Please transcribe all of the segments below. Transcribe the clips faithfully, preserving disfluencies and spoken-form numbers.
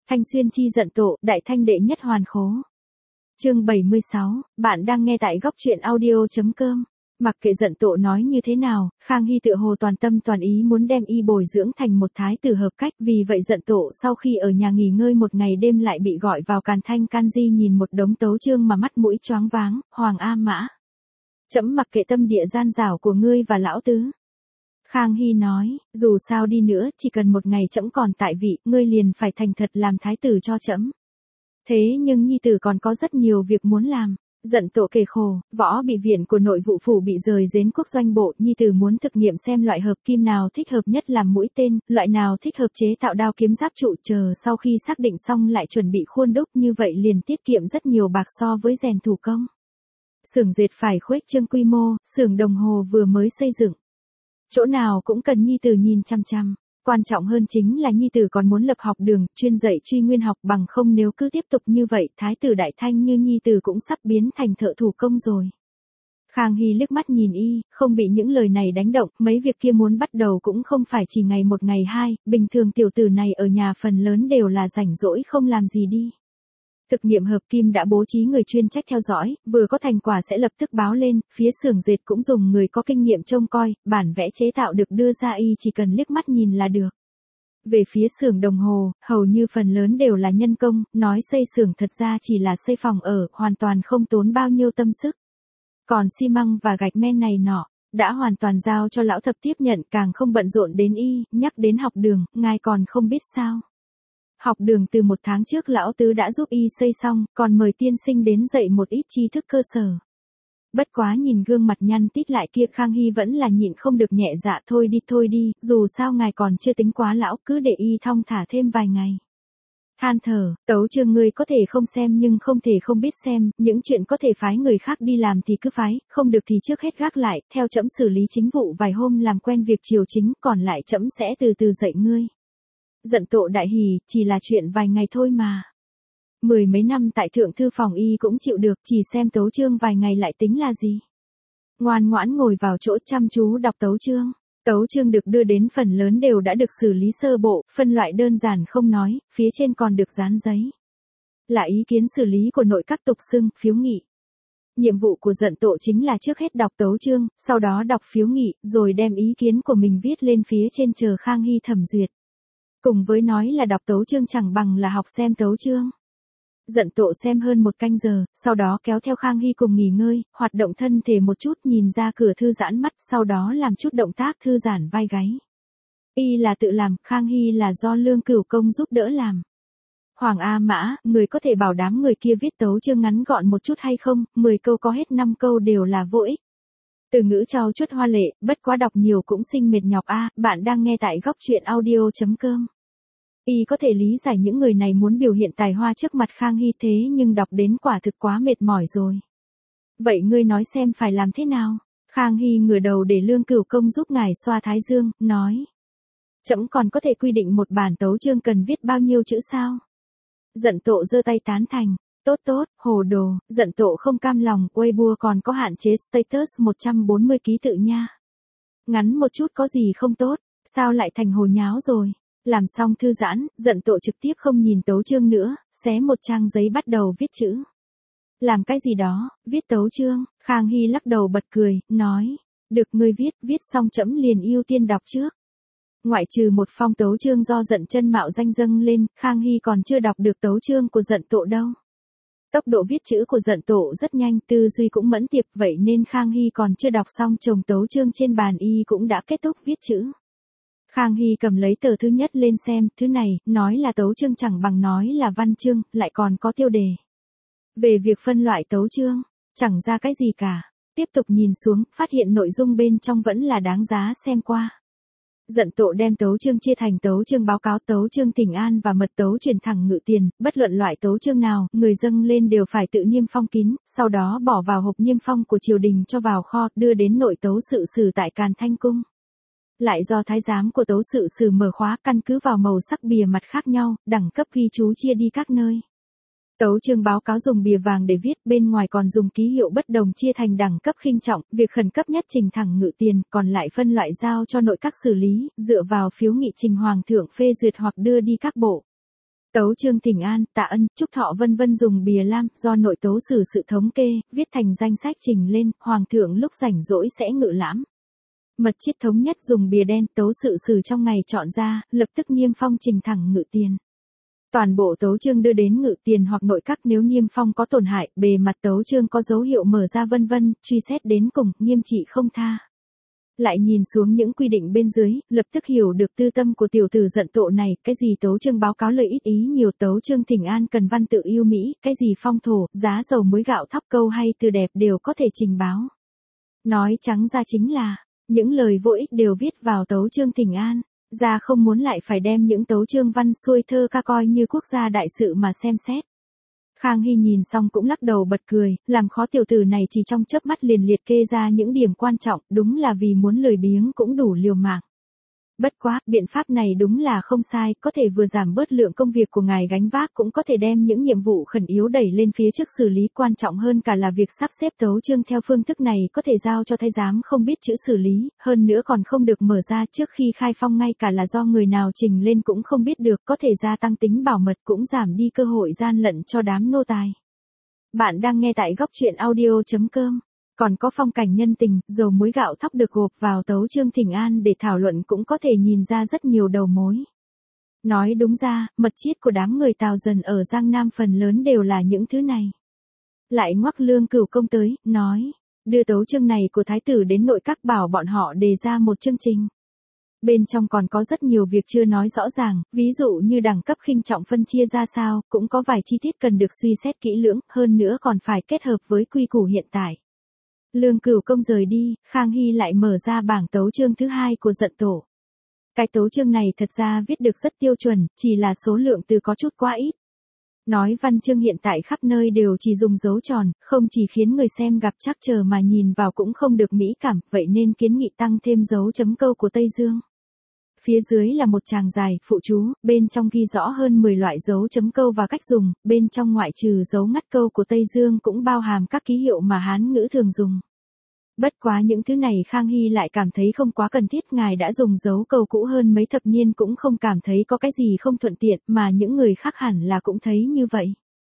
Thanh xuyên chi giận tổ, đại thanh đệ nhất hoàn khố. Chương bảy mươi sáu, bạn đang nghe tại góc truyện audio.com. Mặc kệ giận tổ nói như thế nào, Khang Hy tựa hồ toàn tâm toàn ý muốn đem y bồi dưỡng thành một thái tử hợp cách, vì vậy giận tổ sau khi ở nhà nghỉ ngơi một ngày đêm lại bị gọi vào Càn Thanh can di nhìn một đống tấu chương mà mắt mũi choáng váng. Hoàng A Mã, trẫm mặc kệ tâm địa gian dảo của ngươi và lão tứ. Khang Hy nói, dù sao đi nữa, chỉ cần một ngày trẫm còn tại vị, ngươi liền phải thành thật làm thái tử cho trẫm. Thế nhưng nhi tử còn có rất nhiều việc muốn làm. Giận tổ kề khổ, võ bị viện của nội vụ phủ bị rời giến quốc doanh bộ, nhi tử muốn thực nghiệm xem loại hợp kim nào thích hợp nhất làm mũi tên, loại nào thích hợp chế tạo đao kiếm giáp trụ, chờ sau khi xác định xong lại chuẩn bị khuôn đúc, như vậy liền tiết kiệm rất nhiều bạc so với rèn thủ công. Xưởng dệt phải khuếch trương quy mô, xưởng đồng hồ vừa mới xây dựng. Chỗ nào cũng cần nhi tử nhìn chăm chăm. Quan trọng hơn chính là nhi tử còn muốn lập học đường, chuyên dạy truy nguyên học, bằng không nếu cứ tiếp tục như vậy, thái tử đại thanh như nhi tử cũng sắp biến thành thợ thủ công rồi. Khang Hy liếc mắt nhìn y, không bị những lời này đánh động, mấy việc kia muốn bắt đầu cũng không phải chỉ ngày một ngày hai, bình thường tiểu tử này ở nhà phần lớn đều là rảnh rỗi không làm gì đi. Thực nghiệm hợp kim đã bố trí người chuyên trách theo dõi, vừa có thành quả sẽ lập tức báo lên, phía xưởng dệt cũng dùng người có kinh nghiệm trông coi, bản vẽ chế tạo được đưa ra y chỉ cần liếc mắt nhìn là được. Về phía xưởng đồng hồ, hầu như phần lớn đều là nhân công, nói xây xưởng thật ra chỉ là xây phòng ở, hoàn toàn không tốn bao nhiêu tâm sức. Còn xi măng và gạch men này nọ, đã hoàn toàn giao cho lão thập tiếp nhận, càng không bận rộn đến y. Nhắc đến học đường, ngài còn không biết sao. Học đường từ một tháng trước lão tứ đã giúp y xây xong, còn mời tiên sinh đến dạy một ít tri thức cơ sở. Bất quá nhìn gương mặt nhăn tít lại kia, Khang Hy vẫn là nhịn không được nhẹ dạ, thôi đi thôi đi, dù sao ngài còn chưa tính quá lão, cứ để y thong thả thêm vài ngày. Than thở, tấu chương ngươi có thể không xem nhưng không thể không biết xem, những chuyện có thể phái người khác đi làm thì cứ phái, không được thì trước hết gác lại, theo trẫm xử lý chính vụ vài hôm làm quen việc triều chính, còn lại trẫm sẽ từ từ dạy ngươi. Giận tổ đại hỉ, chỉ là chuyện vài ngày thôi mà. Mười mấy năm tại thượng thư phòng y cũng chịu được, chỉ xem tấu chương vài ngày lại tính là gì. Ngoan ngoãn ngồi vào chỗ chăm chú đọc tấu chương. Tấu chương được đưa đến phần lớn đều đã được xử lý sơ bộ, phân loại đơn giản không nói, phía trên còn được dán giấy. Là ý kiến xử lý của nội các tục xưng, phiếu nghị. Nhiệm vụ của giận tổ chính là trước hết đọc tấu chương, sau đó đọc phiếu nghị, rồi đem ý kiến của mình viết lên phía trên chờ Khang Hy thẩm duyệt. Cùng với nói là đọc tấu chương chẳng bằng là học xem tấu chương. Giận tổ xem hơn một canh giờ, sau đó kéo theo Khang Hy cùng nghỉ ngơi, hoạt động thân thể một chút, nhìn ra cửa thư giãn mắt, sau đó làm chút động tác thư giãn vai gáy. Y là tự làm, Khang Hy là do Lương Cửu Công giúp đỡ làm. Hoàng A Mã, người có thể bảo đảm người kia viết tấu chương ngắn gọn một chút hay không, mười câu có hết năm câu đều là vô ích. Từ ngữ trau chuốt hoa lệ, bất quá đọc nhiều cũng sinh mệt nhọc a. Bạn đang nghe tại góc truyện audio.com. Y có thể lý giải những người này muốn biểu hiện tài hoa trước mặt Khang Hy, thế nhưng đọc đến quả thực quá mệt mỏi rồi. Vậy ngươi nói xem phải làm thế nào? Khang Hy ngửa đầu để Lương Cửu Công giúp ngài xoa thái dương, nói. Trẫm còn có thể quy định một bản tấu chương cần viết bao nhiêu chữ sao? Giận tổ giơ tay tán thành. Tốt tốt, hồ đồ, giận tổ không cam lòng, Weibo còn có hạn chế status một trăm bốn mươi ký tự nha. Ngắn một chút có gì không tốt, sao lại thành hồ nháo rồi? Làm xong thư giãn, giận tổ trực tiếp không nhìn tấu chương nữa, xé một trang giấy bắt đầu viết chữ. Làm cái gì đó, viết tấu chương, Khang Hy lắc đầu bật cười, nói. Được ngươi viết, viết xong trẫm liền ưu tiên đọc trước. Ngoại trừ một phong tấu chương do giận chân mạo danh dâng lên, Khang Hy còn chưa đọc được tấu chương của giận tổ đâu. Tốc độ viết chữ của giận tổ rất nhanh, tư duy cũng mẫn tiệp, vậy nên Khang Hy còn chưa đọc xong chồng tấu chương trên bàn y cũng đã kết thúc viết chữ. Khang Hy cầm lấy tờ thứ nhất lên xem, thứ này, nói là tấu chương chẳng bằng nói là văn chương, lại còn có tiêu đề. Về việc phân loại tấu chương, chẳng ra cái gì cả. Tiếp tục nhìn xuống, phát hiện nội dung bên trong vẫn là đáng giá xem qua. Giận tổ đem tấu chương chia thành tấu chương báo cáo, tấu chương thỉnh an và mật tấu truyền thẳng ngự tiền, bất luận loại tấu chương nào, người dâng lên đều phải tự niêm phong kín, sau đó bỏ vào hộp niêm phong của triều đình cho vào kho, đưa đến nội tấu sự sử tại Càn Thanh cung. Lại do thái giám của tấu sự sử mở khóa, căn cứ vào màu sắc bìa mặt khác nhau, đẳng cấp ghi chú chia đi các nơi. Tấu chương báo cáo dùng bìa vàng để viết, bên ngoài còn dùng ký hiệu bất đồng chia thành đẳng cấp khinh trọng, việc khẩn cấp nhất trình thẳng ngự tiền, còn lại phân loại giao cho nội các xử lý, dựa vào phiếu nghị trình hoàng thượng phê duyệt hoặc đưa đi các bộ. Tấu chương thỉnh an, tạ ân, chúc thọ vân vân dùng bìa lam, do nội tấu sử sự thống kê, viết thành danh sách trình lên, hoàng thượng lúc rảnh rỗi sẽ ngự lãm. Mật chiết thống nhất dùng bìa đen, tấu sự sử trong ngày chọn ra, lập tức niêm phong trình thẳng ngự tiền. Toàn bộ tấu chương đưa đến ngự tiền hoặc nội các, nếu niêm phong có tổn hại, bề mặt tấu chương có dấu hiệu mở ra vân vân, truy xét đến cùng, nghiêm trị không tha. Lại nhìn xuống những quy định bên dưới, lập tức hiểu được tư tâm của tiểu tử giận tộ này, cái gì tấu chương báo cáo lời ít ý nhiều, tấu chương thỉnh an cần văn tự yêu mỹ, cái gì phong thổ, giá dầu muối gạo thóc câu hay từ đẹp đều có thể trình báo. Nói trắng ra chính là, những lời vô ích đều viết vào tấu chương thỉnh an, ra không muốn lại phải đem những tấu chương văn xuôi thơ ca coi như quốc gia đại sự mà xem xét. Khang Hy nhìn xong cũng lắc đầu bật cười, làm khó tiểu tử này chỉ trong chớp mắt liền liệt kê ra những điểm quan trọng, đúng là vì muốn lười biếng cũng đủ liều mạng. Bất quá, biện pháp này đúng là không sai, có thể vừa giảm bớt lượng công việc của ngài gánh vác, cũng có thể đem những nhiệm vụ khẩn yếu đẩy lên phía trước xử lý, quan trọng hơn cả là việc sắp xếp tấu chương theo phương thức này có thể giao cho thái giám không biết chữ xử lý, hơn nữa còn không được mở ra trước khi khai phong, ngay cả là do người nào trình lên cũng không biết được, có thể gia tăng tính bảo mật, cũng giảm đi cơ hội gian lận cho đám nô tài. Bạn đang nghe tại góc truyện audio chấm com. Còn có phong cảnh nhân tình, dầu muối gạo thóc được gộp vào tấu chương thỉnh an để thảo luận, cũng có thể nhìn ra rất nhiều đầu mối. Nói đúng ra, mật chiết của đám người Tào dần ở Giang Nam phần lớn đều là những thứ này. Lại ngoắc Lương Cửu Công tới, nói, đưa tấu chương này của thái tử đến nội các, bảo bọn họ đề ra một chương trình. Bên trong còn có rất nhiều việc chưa nói rõ ràng, ví dụ như đẳng cấp khinh trọng phân chia ra sao, cũng có vài chi tiết cần được suy xét kỹ lưỡng, hơn nữa còn phải kết hợp với quy củ hiện tại. Lương Cửu Công rời đi, Khang Hy lại mở ra bảng tấu chương thứ hai của giận tổ. Cái tấu chương này thật ra viết được rất tiêu chuẩn, chỉ là số lượng từ có chút quá ít. Nói văn chương hiện tại khắp nơi đều chỉ dùng dấu tròn, không chỉ khiến người xem gặp trắc trở mà nhìn vào cũng không được mỹ cảm, vậy nên kiến nghị tăng thêm dấu chấm câu của Tây Dương. Phía dưới là một tràng dài, phụ chú, bên trong ghi rõ hơn mười loại dấu chấm câu và cách dùng, bên trong ngoại trừ dấu ngắt câu của Tây Dương cũng bao hàm các ký hiệu mà Hán ngữ thường dùng. Bất quá những thứ này Khang Hy lại cảm thấy không quá cần thiết, ngài đã dùng dấu câu cũ hơn mấy thập niên cũng không cảm thấy có cái gì không thuận tiện, mà những người khác hẳn là cũng thấy như vậy.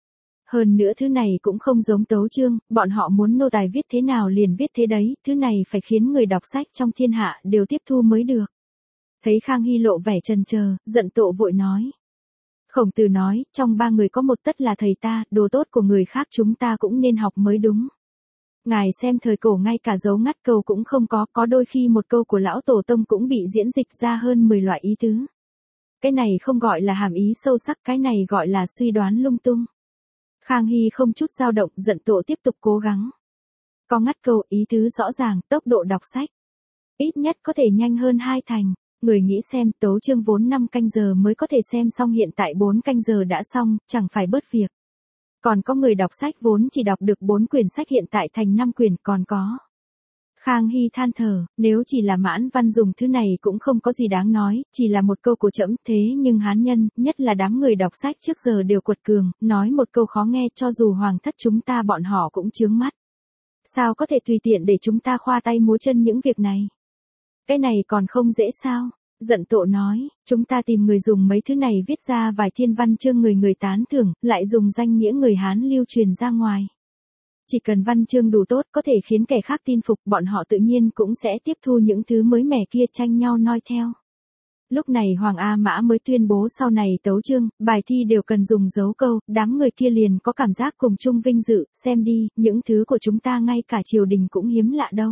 Hơn nữa thứ này cũng không giống tấu chương, bọn họ muốn nô tài viết thế nào liền viết thế đấy, thứ này phải khiến người đọc sách trong thiên hạ đều tiếp thu mới được. Thấy Khang Hy lộ vẻ chần chờ, giận tộ vội nói. Khổng Tử nói, trong ba người có một tất là thầy ta, đồ tốt của người khác chúng ta cũng nên học mới đúng. Ngài xem thời cổ ngay cả dấu ngắt câu cũng không có, có đôi khi một câu của lão tổ tông cũng bị diễn dịch ra hơn mười loại ý tứ. Cái này không gọi là hàm ý sâu sắc, cái này gọi là suy đoán lung tung. Khang Hy không chút dao động, giận tộ tiếp tục cố gắng. Có ngắt câu, ý tứ rõ ràng, tốc độ đọc sách ít nhất có thể nhanh hơn hai thành. Người nghĩ xem, tấu chương vốn năm canh giờ mới có thể xem xong, hiện tại bốn canh giờ đã xong, chẳng phải bớt việc. Còn có người đọc sách vốn chỉ đọc được bốn quyển sách hiện tại thành năm quyển, còn có. Khang Hy than thở, nếu chỉ là mãn văn dùng thứ này cũng không có gì đáng nói, chỉ là một câu của trẫm, thế nhưng Hán nhân, nhất là đám người đọc sách trước giờ đều quật cường, nói một câu khó nghe cho dù hoàng thất chúng ta bọn họ cũng chướng mắt. Sao có thể tùy tiện để chúng ta khoa tay múa chân những việc này? Cái này còn không dễ sao? Giận tộ nói, chúng ta tìm người dùng mấy thứ này viết ra vài thiên văn chương người người tán thưởng, lại dùng danh nghĩa người Hán lưu truyền ra ngoài. Chỉ cần văn chương đủ tốt có thể khiến kẻ khác tin phục, bọn họ tự nhiên cũng sẽ tiếp thu những thứ mới mẻ kia, tranh nhau noi theo. Lúc này Hoàng A Mã mới tuyên bố sau này tấu chương, bài thi đều cần dùng dấu câu, đám người kia liền có cảm giác cùng chung vinh dự, xem đi, những thứ của chúng ta ngay cả triều đình cũng hiếm lạ đâu.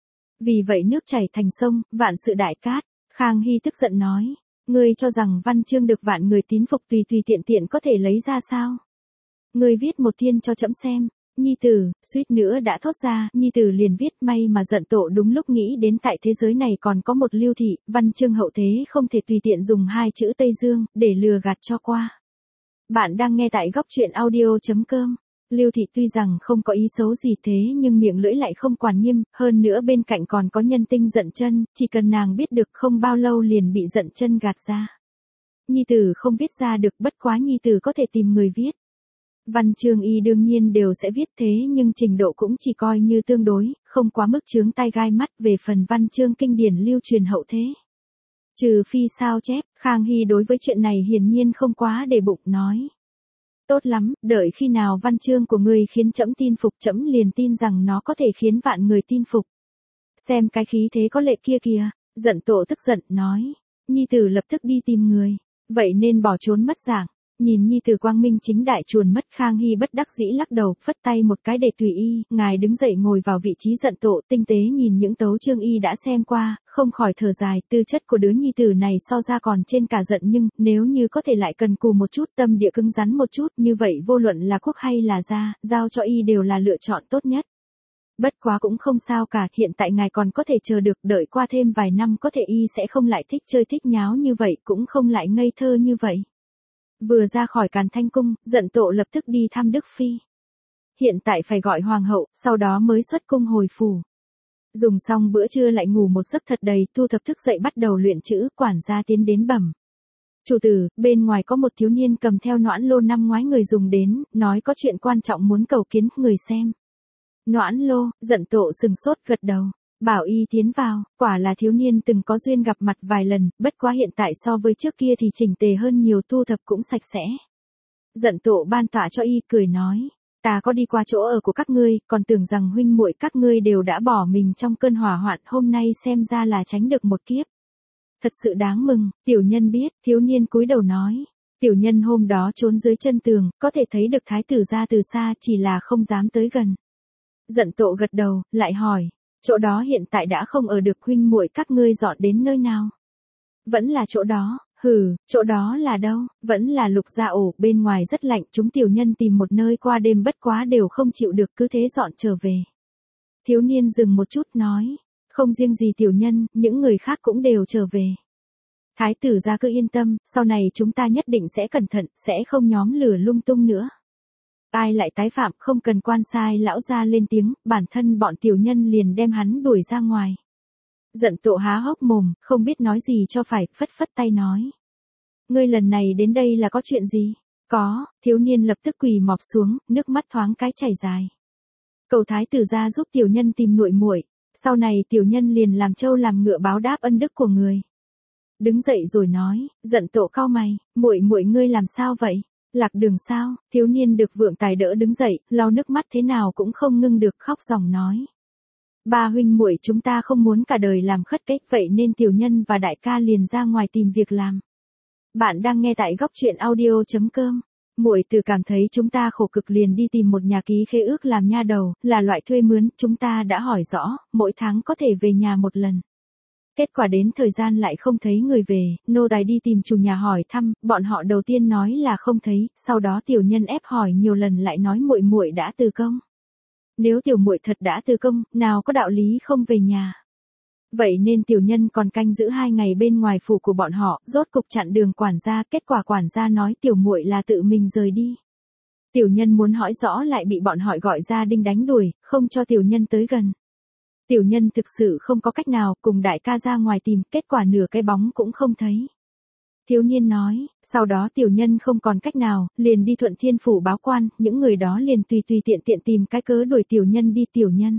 Vì vậy nước chảy thành sông, vạn sự đại cát. Khang Hy tức giận nói, ngươi cho rằng văn chương được vạn người tín phục tùy tùy tiện tiện có thể lấy ra sao? Ngươi viết một thiên cho trẫm xem. Nhi tử, suýt nữa đã thốt ra, Nhi tử liền viết, may mà giận tộ đúng lúc nghĩ đến tại thế giới này còn có một lưu thị, văn chương hậu thế không thể tùy tiện dùng hai chữ Tây Dương, để lừa gạt cho qua. Bạn đang nghe tại góc truyện audio chấm com. Lưu thị tuy rằng không có ý xấu gì thế nhưng miệng lưỡi lại không quản nghiêm, hơn nữa bên cạnh còn có nhân tinh Dận Chân, chỉ cần nàng biết được không bao lâu liền bị Dận Chân gạt ra. Nhi tử không viết ra được, bất quá Nhi tử có thể tìm người viết. Văn chương y đương nhiên đều sẽ viết thế nhưng trình độ cũng chỉ coi như tương đối, không quá mức chướng tai gai mắt. Về phần văn chương kinh điển lưu truyền hậu thế, Trừ phi sao chép, Khang Hy đối với chuyện này hiển nhiên không quá để bụng nói. Tốt lắm, đợi khi nào văn chương của ngươi khiến trẫm tin phục, trẫm liền tin rằng nó có thể khiến vạn người tin phục. Xem cái khí thế có lệ kia kìa, Dận Tổ tức giận nói. Nhi tử lập tức đi tìm người, vậy nên bỏ trốn mất dạng. Nhìn nhi tử quang minh chính đại chuồn mất, Khang Hy bất đắc dĩ lắc đầu, phất tay một cái để tùy y, ngài đứng dậy ngồi vào vị trí Dận Tổ, tinh tế nhìn những tấu chương y đã xem qua, không khỏi thở dài, tư chất của đứa nhi tử này so ra còn trên cả Dận, nhưng nếu như có thể lại cần cù một chút, tâm địa cứng rắn một chút, như vậy vô luận là quốc hay là gia, giao cho y đều là lựa chọn tốt nhất. Bất quá cũng không sao cả, hiện tại ngài còn có thể chờ được, đợi qua thêm vài năm có thể y sẽ không lại thích chơi thích nháo như vậy, cũng không lại ngây thơ như vậy. Vừa ra khỏi Càn Thanh cung, Dận Tổ lập tức đi thăm Đức Phi. Hiện tại phải gọi hoàng hậu, sau đó mới xuất cung hồi phủ. Dùng xong bữa trưa lại ngủ một giấc thật đầy, thu thập thức dậy bắt đầu luyện chữ, quản gia tiến đến bẩm. Chủ tử, bên ngoài có một thiếu niên cầm theo noãn lô năm ngoái người dùng đến, nói có chuyện quan trọng muốn cầu kiến người xem. Noãn lô, Dận Tổ sừng sốt gật đầu. Bảo y tiến vào, quả là thiếu niên từng có duyên gặp mặt vài lần, bất quá hiện tại so với trước kia thì chỉnh tề hơn nhiều, thu thập cũng sạch sẽ. Dận Tổ ban tọa cho y, cười nói, ta có đi qua chỗ ở của các ngươi, còn tưởng rằng huynh muội các ngươi đều đã bỏ mình trong cơn hỏa hoạn, hôm nay xem ra là tránh được một kiếp. Thật sự đáng mừng, tiểu nhân biết, thiếu niên cúi đầu nói. Tiểu nhân hôm đó trốn dưới chân tường, có thể thấy được thái tử ra từ xa, chỉ là không dám tới gần. Dận Tổ gật đầu, lại hỏi. Chỗ đó hiện tại đã không ở được, huynh muội các ngươi dọn đến nơi nào? Vẫn là chỗ đó, hừ, chỗ đó là đâu? Vẫn là Lục Gia ổ, bên ngoài rất lạnh, chúng tiểu nhân tìm một nơi qua đêm bất quá đều không chịu được, cứ thế dọn trở về. Thiếu niên dừng một chút nói, không riêng gì tiểu nhân, những người khác cũng đều trở về. Thái tử gia cứ yên tâm, sau này chúng ta nhất định sẽ cẩn thận, sẽ không nhóm lửa lung tung nữa. Ai lại tái phạm, không cần quan sai lão ra lên tiếng, bản thân bọn tiểu nhân liền đem hắn đuổi ra ngoài. Dận Tổ há hốc mồm, không biết nói gì cho phải, phất phất tay nói. Ngươi lần này đến đây là có chuyện gì? Có, thiếu niên lập tức quỳ mọp xuống, nước mắt thoáng cái chảy dài. Cầu thái tử gia giúp tiểu nhân tìm muội muội, sau này tiểu nhân liền làm trâu làm ngựa báo đáp ân đức của người. Đứng dậy rồi nói, Dận Tổ cau mày, muội muội ngươi làm sao vậy? Lạc đường sao? Thiếu niên được Vượng Tài đỡ đứng dậy, lau nước mắt thế nào cũng không ngưng được, khóc ròng nói. Ba huynh muội chúng ta không muốn cả đời làm khất cái, vậy nên tiểu nhân và đại ca liền ra ngoài tìm việc làm. Bạn đang nghe tại góc truyện audio chấm com. Muội từ cảm thấy chúng ta khổ cực liền đi tìm một nhà ký khế ước làm nha đầu, là loại thuê mướn, chúng ta đã hỏi rõ, mỗi tháng có thể về nhà một lần. Kết quả đến thời gian lại không thấy người về, nô tài đi tìm chủ nhà hỏi thăm, bọn họ đầu tiên nói là không thấy, sau đó tiểu nhân ép hỏi nhiều lần lại nói muội muội đã từ công. Nếu tiểu muội thật đã từ công, nào có đạo lý không về nhà. Vậy nên tiểu nhân còn canh giữ hai ngày bên ngoài phủ của bọn họ, rốt cục chặn đường quản gia, kết quả quản gia nói tiểu muội là tự mình rời đi. Tiểu nhân muốn hỏi rõ lại bị bọn họ gọi ra đinh đánh đuổi, không cho tiểu nhân tới gần. Tiểu nhân thực sự không có cách nào, cùng đại ca ra ngoài tìm, kết quả nửa cái bóng cũng không thấy. Thiếu niên nói, sau đó tiểu nhân không còn cách nào, liền đi Thuận Thiên phủ báo quan, những người đó liền tùy tùy tiện tiện tìm cái cớ đuổi tiểu nhân đi. Tiểu nhân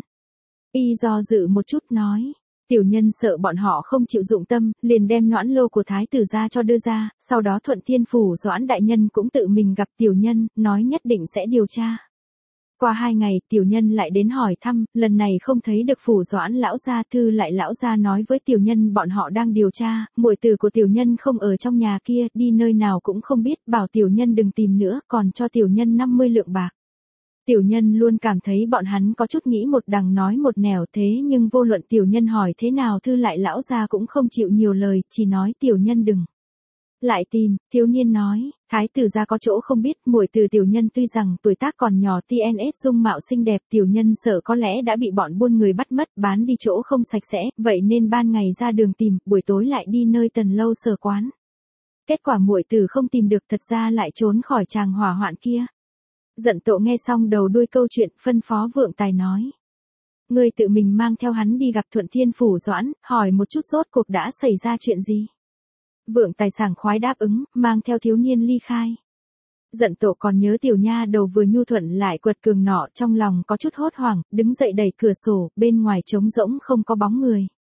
y do dự một chút nói, tiểu nhân sợ bọn họ không chịu dụng tâm, liền đem noãn lô của thái tử ra cho đưa ra, sau đó Thuận Thiên phủ Doãn đại nhân cũng tự mình gặp tiểu nhân, nói nhất định sẽ điều tra. Qua hai ngày, tiểu nhân lại đến hỏi thăm, lần này không thấy được phủ Doãn lão gia, thư lại lão gia nói với tiểu nhân bọn họ đang điều tra, muội tử của tiểu nhân không ở trong nhà kia, đi nơi nào cũng không biết, bảo tiểu nhân đừng tìm nữa, còn cho tiểu nhân năm mươi lượng bạc. Tiểu nhân luôn cảm thấy bọn hắn có chút nghĩ một đằng nói một nẻo, thế nhưng vô luận tiểu nhân hỏi thế nào thư lại lão gia cũng không chịu nhiều lời, chỉ nói tiểu nhân đừng lại tìm. Thiếu niên nói, thái tử gia có chỗ không biết, muội từ tiểu nhân tuy rằng tuổi tác còn nhỏ, tê en ét dung mạo xinh đẹp, tiểu nhân sợ có lẽ đã bị bọn buôn người bắt mất, bán đi chỗ không sạch sẽ, vậy nên ban ngày ra đường tìm, buổi tối lại đi nơi tần lâu sở quán. Kết quả muội tử không tìm được, thật ra lại trốn khỏi tràng hỏa hoạn kia. Dận Tổ nghe xong đầu đuôi câu chuyện, phân phó Vượng Tài nói, ngươi tự mình mang theo hắn đi gặp Thuận Thiên phủ Doãn, hỏi một chút rốt cuộc đã xảy ra chuyện gì. Vượng Tài sảng khoái đáp ứng, mang theo thiếu niên ly khai. Dận Tổ còn nhớ tiểu nha đầu vừa nhu thuận lại quật cường nọ, trong lòng có chút hốt hoảng, đứng dậy đẩy cửa sổ, bên ngoài trống rỗng không có bóng người.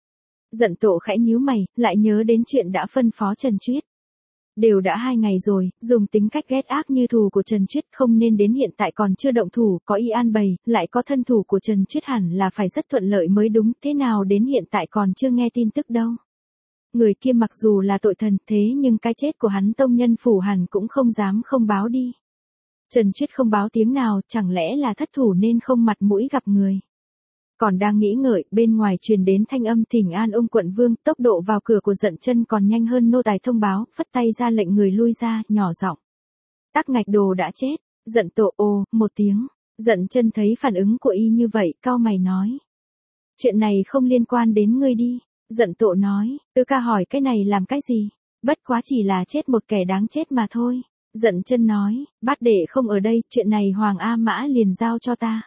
Dận Tộ khẽ nhíu mày, lại nhớ đến chuyện đã phân phó Trần Chuyết. Đều đã hai ngày rồi, dùng tính cách ghét ác như thù của Trần Chuyết không nên đến hiện tại còn chưa động thủ, có y an bày, lại có thân thủ của Trần Chuyết hẳn là phải rất thuận lợi mới đúng, thế nào đến hiện tại còn chưa nghe tin tức đâu. Người kia mặc dù là tội thần thế nhưng cái chết của hắn tông nhân phủ hẳn cũng không dám không báo đi. Trần Chuyết không báo tiếng nào, chẳng lẽ là thất thủ nên không mặt mũi gặp người. Còn đang nghĩ ngợi, bên ngoài truyền đến thanh âm thỉnh an ông quận vương, tốc độ vào cửa của Dận Chân còn nhanh hơn nô tài thông báo, phất tay ra lệnh người lui ra, nhỏ giọng. Tắc Ngạch Đồ đã chết. Dận Tộ ồ, một tiếng. Dận Chân thấy phản ứng của y như vậy, cau mày nói. Chuyện này không liên quan đến ngươi đi. Dận Tộ nói, Tứ ca hỏi cái này làm cái gì? Bất quá chỉ là chết một kẻ đáng chết mà thôi. Dận Chân nói, bát đệ không ở đây, chuyện này Hoàng A Mã liền giao cho ta.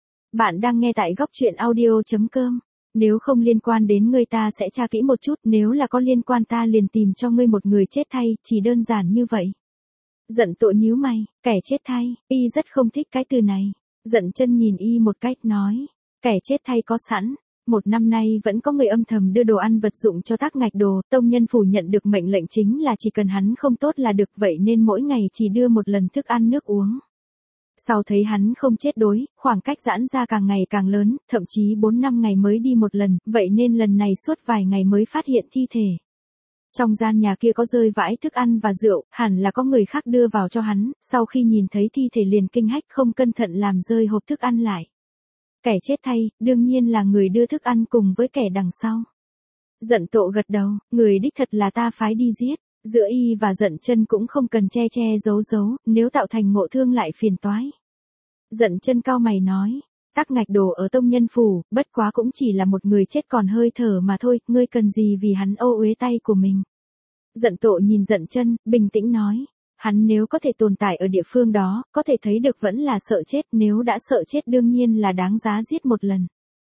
Bạn đang nghe tại góc truyện audio chấm com. Nếu không liên quan đến ngươi ta sẽ tra kỹ một chút, nếu là có liên quan ta liền tìm cho ngươi một người chết thay, chỉ đơn giản như vậy. Dận Tộ nhíu mày, kẻ chết thay, y rất không thích cái từ này. Dận Chân nhìn y một cách nói, kẻ chết thay có sẵn. Một năm nay vẫn có người âm thầm đưa đồ ăn vật dụng cho Tắc Ngạch Đồ, tông nhân phủ nhận được mệnh lệnh chính là chỉ cần hắn không tốt là được, vậy nên mỗi ngày chỉ đưa một lần thức ăn nước uống. Sau thấy hắn không chết đói, khoảng cách giãn ra càng ngày càng lớn, thậm chí bốn năm ngày mới đi một lần, vậy nên lần này suốt vài ngày mới phát hiện thi thể. Trong gian nhà kia có rơi vãi thức ăn và rượu, hẳn là có người khác đưa vào cho hắn, sau khi nhìn thấy thi thể liền kinh hách không cẩn thận làm rơi hộp thức ăn lại. Kẻ chết thay, đương nhiên là người đưa thức ăn cùng với kẻ đằng sau. Dận Tộ gật đầu, người đích thật là ta phái đi giết. Giữa y và Dận Chân cũng không cần che che giấu giấu, nếu tạo thành ngộ thương lại phiền toái. Dận Chân cau mày nói, Tắc Ngạch Đồ ở tông nhân phủ, bất quá cũng chỉ là một người chết còn hơi thở mà thôi, ngươi cần gì vì hắn ô uế tay của mình. Dận Tộ nhìn Dận Chân, bình tĩnh nói, hắn nếu có thể tồn tại ở địa phương đó, có thể thấy được vẫn là sợ chết, nếu đã sợ chết đương nhiên là đáng giá giết một lần.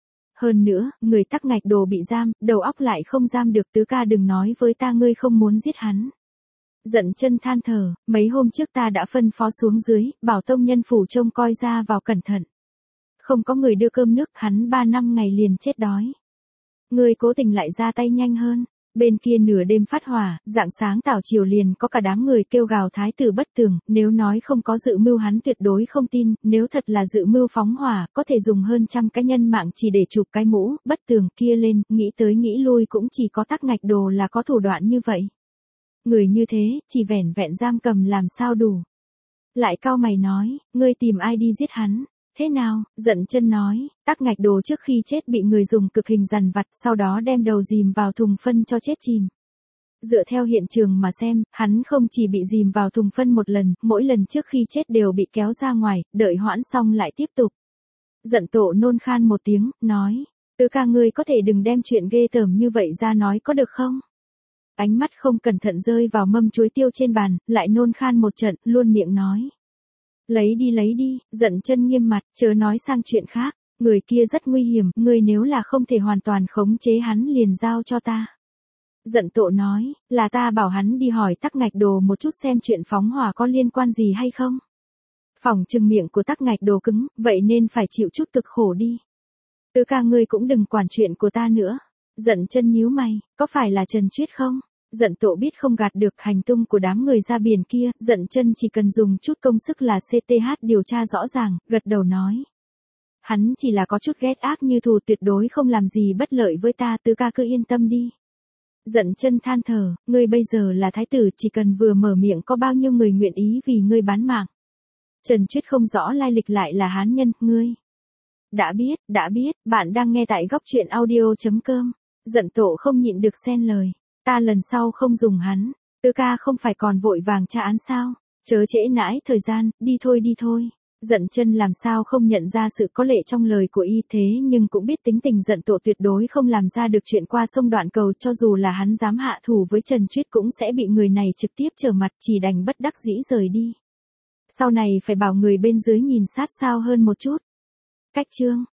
Hơn nữa, người Tắc Ngạch Đồ bị giam, đầu óc lại không giam được, Tứ ca đừng nói với ta ngươi không muốn giết hắn. Dận Chân than thở, mấy hôm trước ta đã phân phó xuống dưới, bảo tông nhân phủ trông coi ra vào cẩn thận. Không có người đưa cơm nước, hắn ba năm ngày liền chết đói. Ngươi cố tình lại ra tay nhanh hơn. Bên kia nửa đêm phát hỏa, rạng sáng tảo chiều liền có cả đám người kêu gào thái tử bất tường, nếu nói không có dự mưu hắn tuyệt đối không tin, nếu thật là dự mưu phóng hỏa, có thể dùng hơn trăm cái nhân mạng chỉ để chụp cái mũ, bất tường kia lên, nghĩ tới nghĩ lui cũng chỉ có Tắc Ngạch Đồ là có thủ đoạn như vậy. Người như thế, chỉ vẻn vẹn giam cầm làm sao đủ. Lại cau mày nói, ngươi tìm ai đi giết hắn. Thế nào? Dận Chân nói, Tắc Ngạch Đồ trước khi chết bị người dùng cực hình dằn vặt, sau đó đem đầu dìm vào thùng phân cho chết chìm. Dựa theo hiện trường mà xem, hắn không chỉ bị dìm vào thùng phân một lần, mỗi lần trước khi chết đều bị kéo ra ngoài, đợi hoãn xong lại tiếp tục. Dận Tộ nôn khan một tiếng, nói, Tứ ca ngươi có thể đừng đem chuyện ghê tởm như vậy ra nói có được không? Ánh mắt không cẩn thận rơi vào mâm chuối tiêu trên bàn, lại nôn khan một trận, luôn miệng nói. Lấy đi lấy đi, Dận Chân nghiêm mặt, chớ nói sang chuyện khác, người kia rất nguy hiểm, ngươi nếu là không thể hoàn toàn khống chế hắn liền giao cho ta. Dận Tộ nói, là ta bảo hắn đi hỏi Tắc Ngạch Đồ một chút xem chuyện phóng hỏa có liên quan gì hay không. Phỏng chừng miệng của Tắc Ngạch Đồ cứng, vậy nên phải chịu chút cực khổ đi. Tứ ca ngươi cũng đừng quản chuyện của ta nữa. Dận Chân nhíu mày, có phải là Trần Chuyết không? Dận Tộ biết không gạt được hành tung của đám người ra biển kia, Dận Chân chỉ cần dùng chút công sức là xê tê hát điều tra rõ ràng, gật đầu nói. Hắn chỉ là có chút ghét ác như thù, tuyệt đối không làm gì bất lợi với ta, Tứ ca cứ yên tâm đi. Dận Chân than thở, ngươi bây giờ là thái tử, chỉ cần vừa mở miệng có bao nhiêu người nguyện ý vì ngươi bán mạng. Trần Chuyết không rõ lai lịch lại là hán nhân, ngươi. Đã biết, đã biết, bạn đang nghe tại góc truyện audio chấm com. Dận Tộ không nhịn được xen lời. Ta lần sau không dùng hắn. Tứ ca không phải còn vội vàng tra án sao? Chớ trễ nãi thời gian, đi thôi đi thôi. Dận Chân làm sao không nhận ra sự có lệ trong lời của y, thế nhưng cũng biết tính tình Dận Tộ tuyệt đối không làm ra được chuyện qua sông đoạn cầu, cho dù là hắn dám hạ thủ với Trần Chuyết cũng sẽ bị người này trực tiếp trở mặt, chỉ đành bất đắc dĩ rời đi. Sau này phải bảo người bên dưới nhìn sát sao hơn một chút. Cách chương